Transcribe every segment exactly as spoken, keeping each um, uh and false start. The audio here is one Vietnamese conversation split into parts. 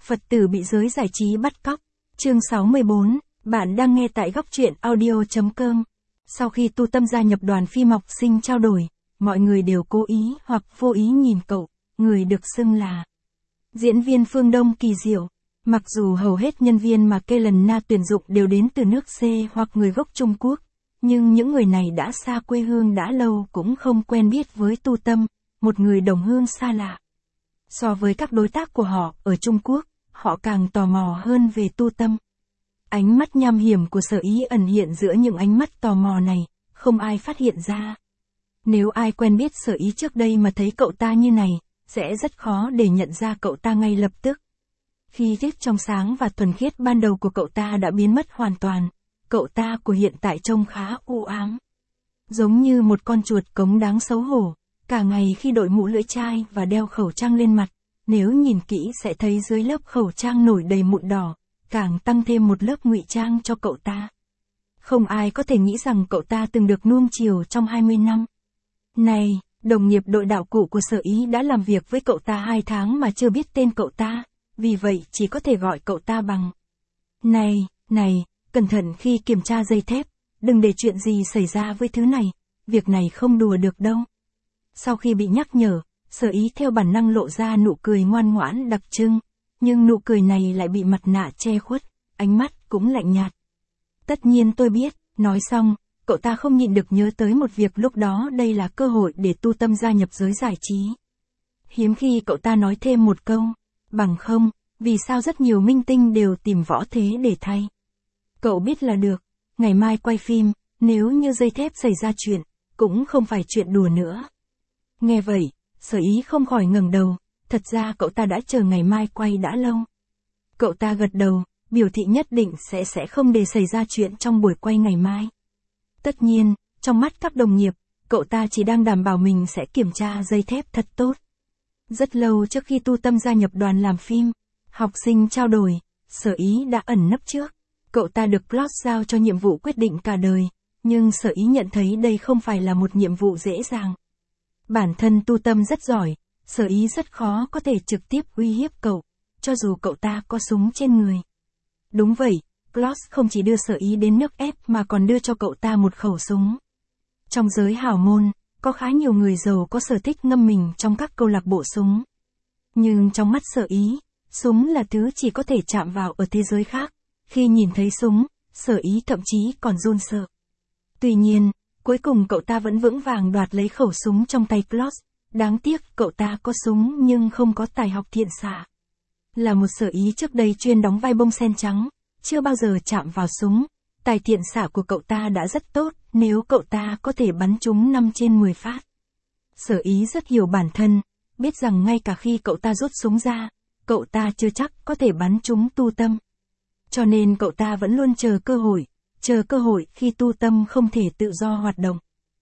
Phật tử bị giới giải trí bắt cóc. Chương sáu mươi bốn, bạn đang nghe tại góc truyện audio.com. Sau khi Tu Tâm gia nhập đoàn phim học sinh trao đổi, mọi người đều cố ý hoặc vô ý nhìn cậu, người được xưng là diễn viên Phương Đông kỳ diệu. Mặc dù hầu hết nhân viên mà Kellen Na tuyển dụng đều đến từ nước C hoặc người gốc Trung Quốc, nhưng những người này đã xa quê hương đã lâu cũng không quen biết với Tu Tâm, một người đồng hương xa lạ. So với các đối tác của họ ở Trung Quốc, họ càng tò mò hơn về Tu Tâm. Ánh mắt nham hiểm của Sở Ý ẩn hiện giữa những ánh mắt tò mò này, không ai phát hiện ra. Nếu ai quen biết Sở Ý trước đây mà thấy cậu ta như này, sẽ rất khó để nhận ra cậu ta ngay lập tức. Khi tiết trong sáng và thuần khiết ban đầu của cậu ta đã biến mất hoàn toàn, cậu ta của hiện tại trông khá u ám. Giống như một con chuột cống đáng xấu hổ, cả ngày khi đội mũ lưỡi chai và đeo khẩu trang lên mặt, nếu nhìn kỹ sẽ thấy dưới lớp khẩu trang nổi đầy mụn đỏ, càng tăng thêm một lớp ngụy trang cho cậu ta. Không ai có thể nghĩ rằng cậu ta từng được nuông chiều trong hai mươi năm. Này, đồng nghiệp đội đạo cụ của Sở Ý đã làm việc với cậu ta hai tháng mà chưa biết tên cậu ta, vì vậy chỉ có thể gọi cậu ta bằng Này, này, cẩn thận khi kiểm tra dây thép, đừng để chuyện gì xảy ra với thứ này, việc này không đùa được đâu. Sau khi bị nhắc nhở, Sở Ý theo bản năng lộ ra nụ cười ngoan ngoãn đặc trưng, nhưng nụ cười này lại bị mặt nạ che khuất, ánh mắt cũng lạnh nhạt. Tất nhiên tôi biết, nói xong, cậu ta không nhịn được nhớ tới một việc lúc đó đây là cơ hội để Tu Tâm gia nhập giới giải trí. Hiếm khi cậu ta nói thêm một câu, bằng không, vì sao rất nhiều minh tinh đều tìm Võ Thế để thay. Cậu biết là được, ngày mai quay phim, nếu như dây thép xảy ra chuyện, cũng không phải chuyện đùa nữa. Nghe vậy, Sở Ý không khỏi ngẩng đầu, thật ra cậu ta đã chờ ngày mai quay đã lâu. Cậu ta gật đầu, biểu thị nhất định sẽ sẽ không để xảy ra chuyện trong buổi quay ngày mai. Tất nhiên, trong mắt các đồng nghiệp, cậu ta chỉ đang đảm bảo mình sẽ kiểm tra dây thép thật tốt. Rất lâu trước khi Tu Tâm gia nhập đoàn làm phim, học sinh trao đổi, Sở Ý đã ẩn nấp trước. Cậu ta được Claude giao cho nhiệm vụ quyết định cả đời, nhưng Sở Ý nhận thấy đây không phải là một nhiệm vụ dễ dàng. Bản thân Tu Tâm rất giỏi, Sở Ý rất khó có thể trực tiếp uy hiếp cậu, cho dù cậu ta có súng trên người. Đúng vậy, Claude không chỉ đưa Sở Ý đến nước ép mà còn đưa cho cậu ta một khẩu súng. Trong giới hào môn, có khá nhiều người giàu có sở thích ngâm mình trong các câu lạc bộ súng. Nhưng trong mắt Sở Ý, súng là thứ chỉ có thể chạm vào ở thế giới khác. Khi nhìn thấy súng, Sở Ý thậm chí còn run sợ. Tuy nhiên, cuối cùng cậu ta vẫn vững vàng đoạt lấy khẩu súng trong tay Claude. Đáng tiếc cậu ta có súng nhưng không có tài học thiện xạ. Là một Sở Ý trước đây chuyên đóng vai bông sen trắng, chưa bao giờ chạm vào súng. Tài thiện xạ của cậu ta đã rất tốt, nếu cậu ta có thể bắn trúng năm trên mười phát. Sở Ý rất hiểu bản thân, biết rằng ngay cả khi cậu ta rút súng ra, cậu ta chưa chắc có thể bắn trúng Tu Tâm. Cho nên cậu ta vẫn luôn chờ cơ hội, chờ cơ hội khi Tu Tâm không thể tự do hoạt động.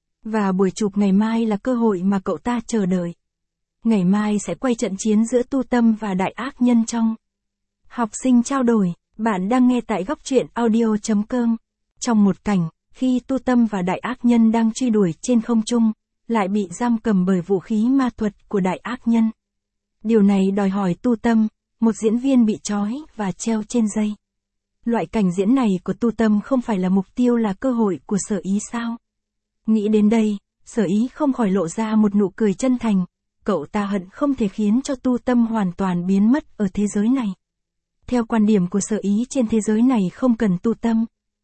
Và buổi chụp ngày mai là cơ hội mà cậu ta chờ đợi. Ngày mai sẽ quay trận chiến giữa Tu Tâm và đại ác nhân trong Học sinh trao đổi, bạn đang nghe tại góc truyện audio.com. Trong một cảnh, khi Tu Tâm và đại ác nhân đang truy đuổi trên không trung, lại bị giam cầm bởi vũ khí ma thuật của đại ác nhân. Điều này đòi hỏi Tu Tâm, một diễn viên bị trói và treo trên dây. Loại cảnh diễn này của Tu Tâm không phải là mục tiêu là cơ hội của Sở Ý sao? Nghĩ đến đây, Sở Ý không khỏi lộ ra một nụ cười chân thành, cậu ta hận không thể khiến cho Tu Tâm hoàn toàn biến mất ở thế giới này. Theo quan điểm của Sở Ý trên thế giới này không cần Tu Tâm.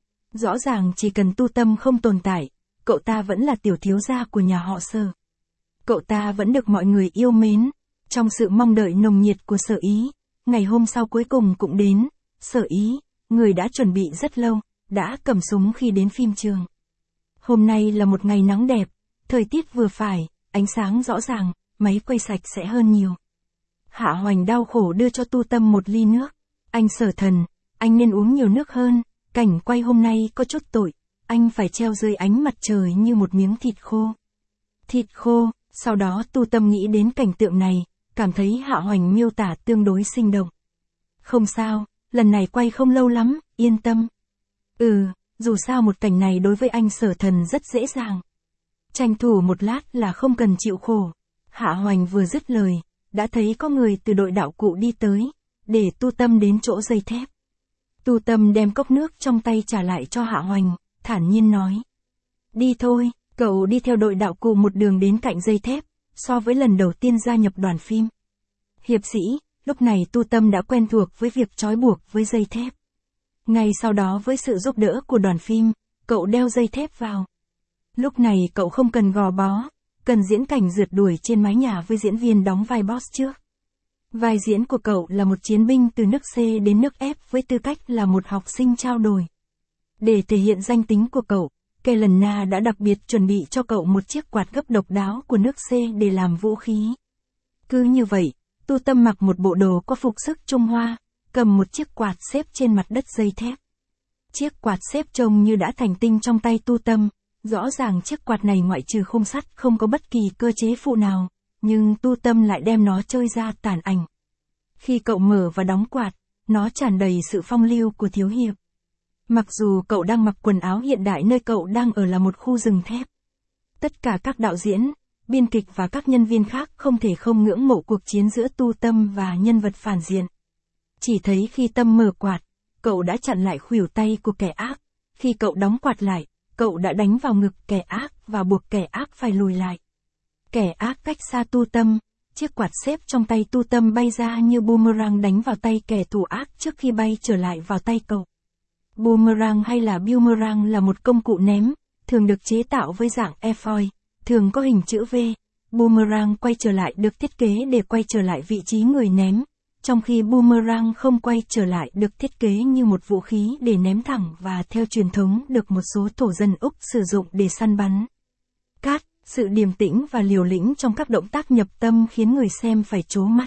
Rõ ràng chỉ cần Tu Tâm không tồn tại, cậu ta vẫn là tiểu thiếu gia của nhà họ Sở. Cậu ta vẫn được mọi người yêu mến. Trong sự mong đợi nồng nhiệt của Sở Ý, ngày hôm sau cuối cùng cũng đến, Sở Ý, người đã chuẩn bị rất lâu, đã cầm súng khi đến phim trường. Hôm nay là một ngày nắng đẹp, thời tiết vừa phải, ánh sáng rõ ràng, máy quay sạch sẽ hơn nhiều. Hạ Hoành đau khổ đưa cho Tu Tâm một ly nước. Anh Sở Thần, anh nên uống nhiều nước hơn, cảnh quay hôm nay có chút tội, anh phải treo dưới ánh mặt trời như một miếng thịt khô. Thịt khô, sau đó Tu Tâm nghĩ đến cảnh tượng này, cảm thấy Hạ Hoành miêu tả tương đối sinh động. Không sao, lần này quay không lâu lắm, yên tâm. Ừ, dù sao một cảnh này đối với anh Sở Thần rất dễ dàng. Tranh thủ một lát là không cần chịu khổ. Hạ Hoành vừa dứt lời, đã thấy có người từ đội đạo cụ đi tới. để tu tâm đến chỗ dây thép. Tu tâm đem cốc nước trong tay trả lại cho Hạ Hoành, thản nhiên nói. Đi thôi, cậu đi theo đội đạo cụ một đường đến cạnh dây thép, so với lần đầu tiên gia nhập đoàn phim. Hiệp sĩ, lúc này tu tâm đã quen thuộc với việc trói buộc với dây thép. Ngay sau đó với sự giúp đỡ của đoàn phim, cậu đeo dây thép vào. Lúc này cậu không cần gò bó, cần diễn cảnh rượt đuổi trên mái nhà với diễn viên đóng vai boss trước. Vai diễn của cậu là một chiến binh từ nước C đến nước F với tư cách là một học sinh trao đổi. Để thể hiện danh tính của cậu, Kelena đã đặc biệt chuẩn bị cho cậu một chiếc quạt gấp độc đáo của nước C để làm vũ khí. Cứ như vậy, tu tâm mặc một bộ đồ có phục sức Trung Hoa, cầm một chiếc quạt xếp trên mặt đất dây thép. Chiếc quạt xếp trông như đã thành tinh trong tay tu tâm, rõ ràng chiếc quạt này ngoại trừ khung sắt không có bất kỳ cơ chế phụ nào, nhưng tu tâm lại đem nó chơi ra tàn ảnh. Khi cậu mở và đóng quạt, nó tràn đầy sự phong lưu của thiếu hiệp. Mặc dù cậu đang mặc quần áo hiện đại nơi cậu đang ở là một khu rừng thép. Tất cả các đạo diễn, biên kịch và các nhân viên khác không thể không ngưỡng mộ cuộc chiến giữa tu tâm và nhân vật phản diện. Chỉ thấy khi tâm mở quạt, cậu đã chặn lại khuỷu tay của kẻ ác. Khi cậu đóng quạt lại, cậu đã đánh vào ngực kẻ ác và buộc kẻ ác phải lùi lại. Kẻ ác cách xa tu tâm, chiếc quạt xếp trong tay tu tâm bay ra như boomerang đánh vào tay kẻ thù ác trước khi bay trở lại vào tay cậu. Boomerang hay là boomerang là một công cụ ném, thường được chế tạo với dạng airfoil, thường có hình chữ V. Boomerang quay trở lại được thiết kế để quay trở lại vị trí người ném, trong khi boomerang không quay trở lại được thiết kế như một vũ khí để ném thẳng và theo truyền thống được một số thổ dân Úc sử dụng để săn bắn. Cát, sự điềm tĩnh và liều lĩnh trong các động tác nhập tâm khiến người xem phải trố mắt.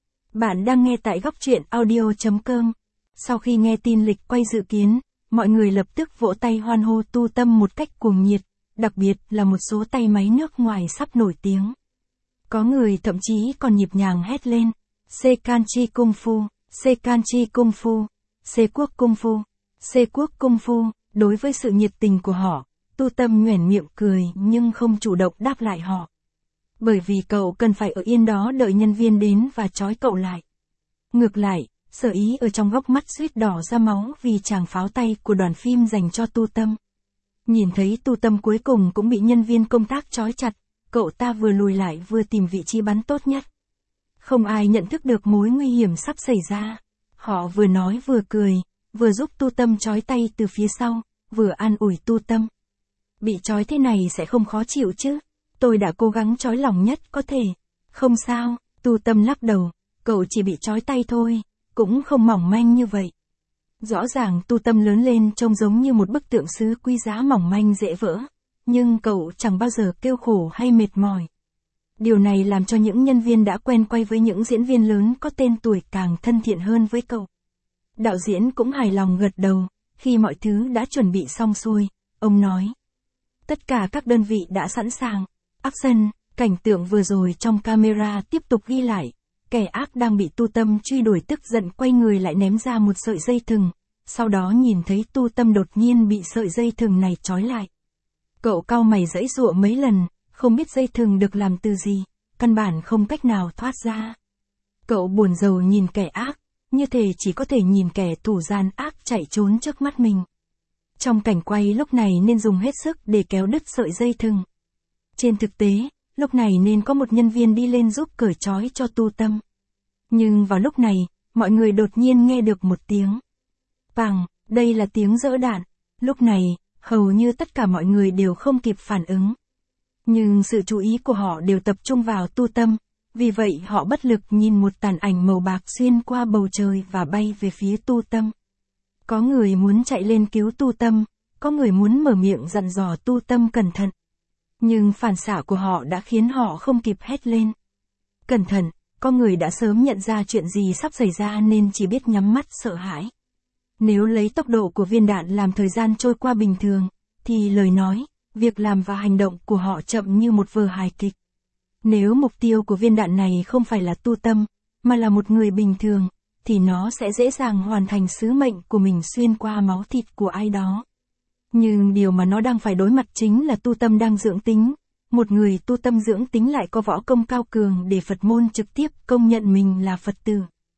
Bạn đang nghe tại góc truyện audio chấm com. Sau khi nghe tin lịch quay dự kiến, mọi người lập tức vỗ tay hoan hô tu tâm một cách cuồng nhiệt, đặc biệt là một số tay máy nước ngoài sắp nổi tiếng. Có người thậm chí còn nhịp nhàng hét lên, Sekanchi Kung Fu, Sekanchi Kung Fu, Se Quốc Kung Fu, Se Quốc Kung Fu. Đối với sự nhiệt tình của họ, tu tâm nhoẻn miệng cười nhưng không chủ động đáp lại họ. Bởi vì cậu cần phải ở yên đó đợi nhân viên đến và trói cậu lại. Ngược lại, Sở Ý ở trong góc mắt suýt đỏ ra máu vì tràng pháo tay của đoàn phim dành cho tu tâm. Nhìn thấy tu tâm cuối cùng cũng bị nhân viên công tác trói chặt, cậu ta vừa lùi lại vừa tìm vị trí bắn tốt nhất. Không ai nhận thức được mối nguy hiểm sắp xảy ra. Họ vừa nói vừa cười, vừa giúp tu tâm trói tay từ phía sau, vừa an ủi tu tâm. Bị trói thế này sẽ không khó chịu chứ? Tôi đã cố gắng trói lòng nhất có thể. Không sao, tu tâm lắc đầu, cậu chỉ bị trói tay thôi, cũng không mỏng manh như vậy. Rõ ràng tu tâm lớn lên trông giống như một bức tượng sứ quý giá mỏng manh dễ vỡ, nhưng cậu chẳng bao giờ kêu khổ hay mệt mỏi. Điều này làm cho những nhân viên đã quen quay với những diễn viên lớn có tên tuổi càng thân thiện hơn với cậu. Đạo diễn cũng hài lòng gật đầu, khi mọi thứ đã chuẩn bị xong xuôi, ông nói. Tất cả các đơn vị đã sẵn sàng. Action, cảnh tượng vừa rồi trong camera tiếp tục ghi lại. Kẻ ác đang bị tu tâm truy đuổi tức giận quay người lại ném ra một sợi dây thừng, sau đó nhìn thấy tu tâm đột nhiên bị sợi dây thừng này trói lại. Cậu cau mày giãy giụa mấy lần, không biết dây thừng được làm từ gì, căn bản không cách nào thoát ra. Cậu buồn rầu nhìn kẻ ác, như thể chỉ có thể nhìn kẻ thủ gian ác chạy trốn trước mắt mình. Trong cảnh quay lúc này nên dùng hết sức để kéo đứt sợi dây thừng. Trên thực tế, lúc này nên có một nhân viên đi lên giúp cởi trói cho tu tâm. Nhưng vào lúc này, mọi người đột nhiên nghe được một tiếng. Pàng, đây là tiếng dỡ đạn. Lúc này, hầu như tất cả mọi người đều không kịp phản ứng. Nhưng sự chú ý của họ đều tập trung vào tu tâm, vì vậy họ bất lực nhìn một tàn ảnh màu bạc xuyên qua bầu trời và bay về phía tu tâm. Có người muốn chạy lên cứu tu tâm, có người muốn mở miệng dặn dò tu tâm cẩn thận. Nhưng phản xạ của họ đã khiến họ không kịp hét lên. Cẩn thận, có người đã sớm nhận ra chuyện gì sắp xảy ra nên chỉ biết nhắm mắt sợ hãi. Nếu lấy tốc độ của viên đạn làm thời gian trôi qua bình thường, thì lời nói, việc làm và hành động của họ chậm như một vở hài kịch. Nếu mục tiêu của viên đạn này không phải là tu tâm, mà là một người bình thường, thì nó sẽ dễ dàng hoàn thành sứ mệnh của mình xuyên qua máu thịt của ai đó. Nhưng điều mà nó đang phải đối mặt chính là tu tâm đang dưỡng tính. Một người tu tâm dưỡng tính lại có võ công cao cường để Phật môn trực tiếp công nhận mình là Phật tử.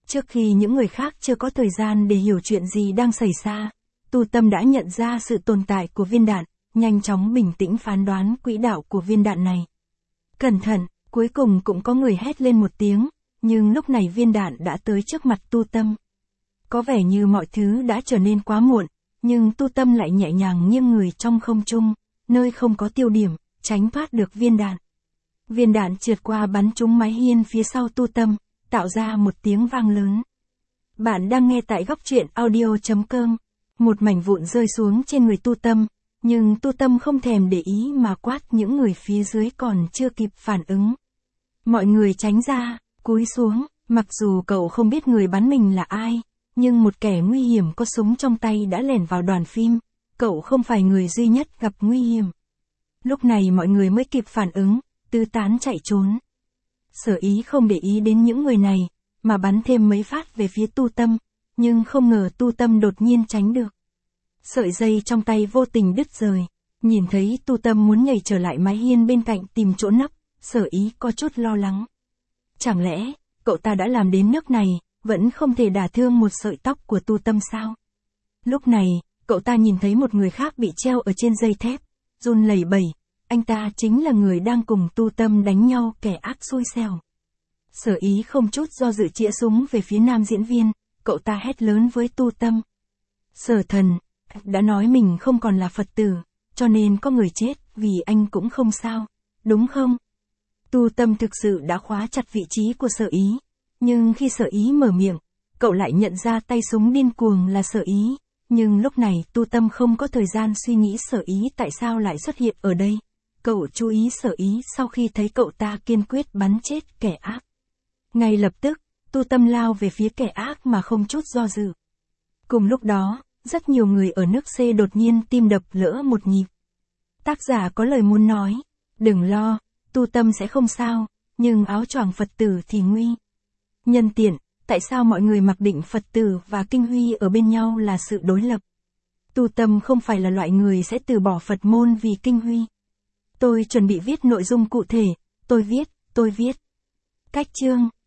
Trước khi những người khác chưa có thời gian để hiểu chuyện gì đang xảy ra, tu tâm đã nhận ra sự tồn tại của viên đạn, nhanh chóng bình tĩnh phán đoán quỹ đạo của viên đạn này. Cẩn thận, cuối cùng cũng có người hét lên một tiếng, nhưng lúc này viên đạn đã tới trước mặt tu tâm. Có vẻ như mọi thứ đã trở nên quá muộn, nhưng tu tâm lại nhẹ nhàng nghiêng người trong không trung, nơi không có tiêu điểm, tránh thoát được viên đạn. Viên đạn trượt qua bắn trúng mái hiên phía sau tu tâm, tạo ra một tiếng vang lớn. Bạn đang nghe tại góc truyện audio chấm com. Một mảnh vụn rơi xuống trên người tu tâm, nhưng tu tâm không thèm để ý mà quát những người phía dưới còn chưa kịp phản ứng. Mọi người tránh ra, cúi xuống, mặc dù cậu không biết người bắn mình là ai, nhưng một kẻ nguy hiểm có súng trong tay đã lẻn vào đoàn phim, cậu không phải người duy nhất gặp nguy hiểm. Lúc này mọi người mới kịp phản ứng, tứ tán chạy trốn. Sở Ý không để ý đến những người này, mà bắn thêm mấy phát về phía tu tâm, nhưng không ngờ tu tâm đột nhiên tránh được. Sợi dây trong tay vô tình đứt rời, nhìn thấy tu tâm muốn nhảy trở lại mái hiên bên cạnh tìm chỗ nấp, Sở Ý có chút lo lắng. Chẳng lẽ, cậu ta đã làm đến nước này, vẫn không thể đả thương một sợi tóc của tu tâm sao? Lúc này, cậu ta nhìn thấy một người khác bị treo ở trên dây thép, run lẩy bẩy, anh ta chính là người đang cùng tu tâm đánh nhau, kẻ ác xui xẻo. Sở Ý không chút do dự chĩa súng về phía nam diễn viên, cậu ta hét lớn với tu tâm. Sở Thần, đã nói mình không còn là Phật tử, cho nên có người chết, vì anh cũng không sao, đúng không? Tu tâm thực sự đã khóa chặt vị trí của Sở Ý, nhưng khi Sở Ý mở miệng, cậu lại nhận ra tay súng điên cuồng là Sở Ý, nhưng lúc này tu tâm không có thời gian suy nghĩ Sở Ý tại sao lại xuất hiện ở đây. Cậu chú ý Sở Ý sau khi thấy cậu ta kiên quyết bắn chết kẻ ác. Ngay lập tức, tu tâm lao về phía kẻ ác mà không chút do dự. Cùng lúc đó, rất nhiều người ở nước C đột nhiên tim đập lỡ một nhịp. Tác giả có lời muốn nói, đừng lo, tu tâm sẽ không sao, nhưng áo choàng Phật tử thì nguy. Nhân tiện, tại sao mọi người mặc định Phật tử và Kinh Huy ở bên nhau là sự đối lập? Tu tâm không phải là loại người sẽ từ bỏ Phật môn vì Kinh Huy. Tôi chuẩn bị viết nội dung cụ thể, tôi viết, tôi viết. Cách chương